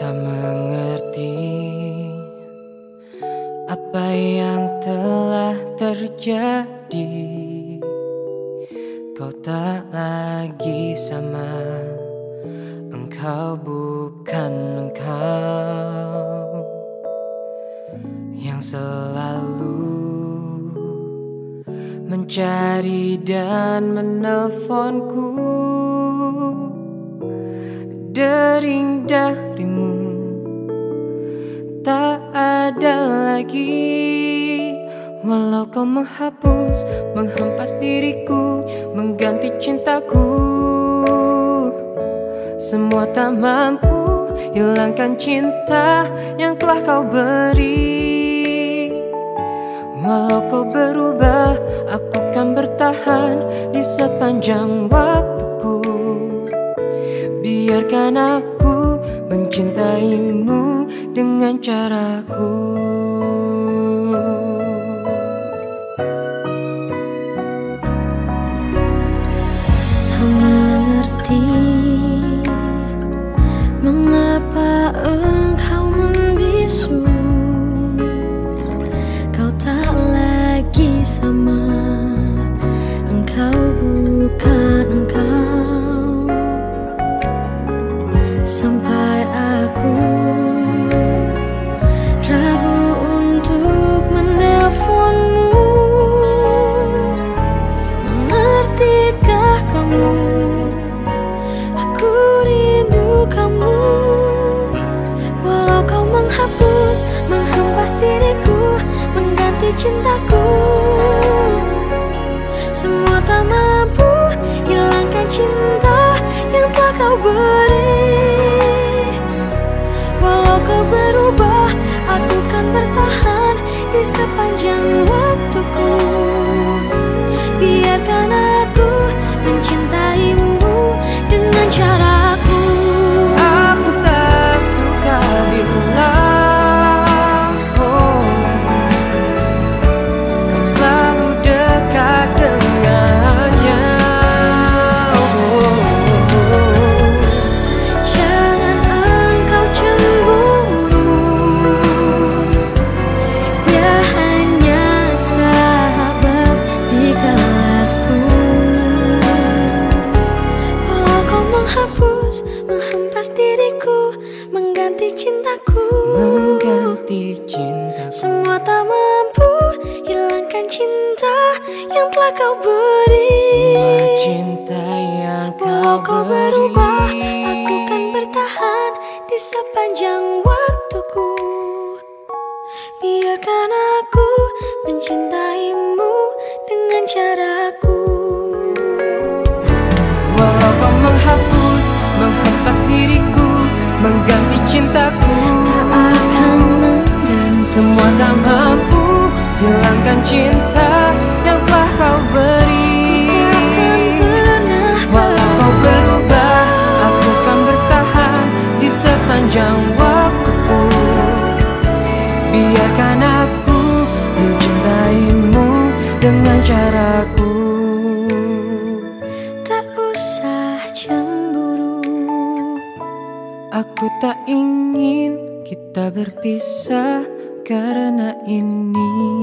tak mengerti apa yang telah terjadi. Kau tak lagi sama, engkau bukan engkau yang selalu mencari dan menelponku. Dering darimu tak ada lagi, walau kau menghapus, menghempas diriku, mengganti cintaku. Semua tak mampu hilangkan cinta yang telah kau beri. Walau kau berubah, aku kan bertahan di sepanjang waktuku. Biarkan aku mencintaimu dengan caraku. Tak mengerti mengapa engkau membisu. Kau tak lagi sama, engkau bukan engkau. Sampai aku ragu untuk menelponmu. Mengertikah kamu? Aku rindu kamu. Walau kau menghapus, menghempas diriku, mengganti cintaku. Semua tak mampu hilangkan cinta yang telah kau beri. Walau kau berubah, aku kan bertahan di sepanjang waktuku. Biarkan aku mencintaimu dengan caraku. Aku tak suka bila kau selalu dekat dengannya. Jangan engkau cemburu, dia hanya sahabat di kelasku. Walau kau menghapus, menghempas diriku, mengganti cintaku. Semua tak mampu hilangkan cinta yang telah kau beri. Semua cinta yang Walau kau kau berubah, beri. aku kan bertahan di sepanjang waktuku. Biarkan aku mencintaimu dengan caraku. Walau kau menghapus, menghempas diriku, mengganti cintaku. Akan mengganti. Semua tak mampu hilangkan cinta yang telah kau beri. Takkan pernah Walau kau berubah, aku kan bertahan di sepanjang waktuku. Biarkan aku mencintaimu dengan caraku. Tak usah cemburu. Aku tak ingin kita berpisah karena ini.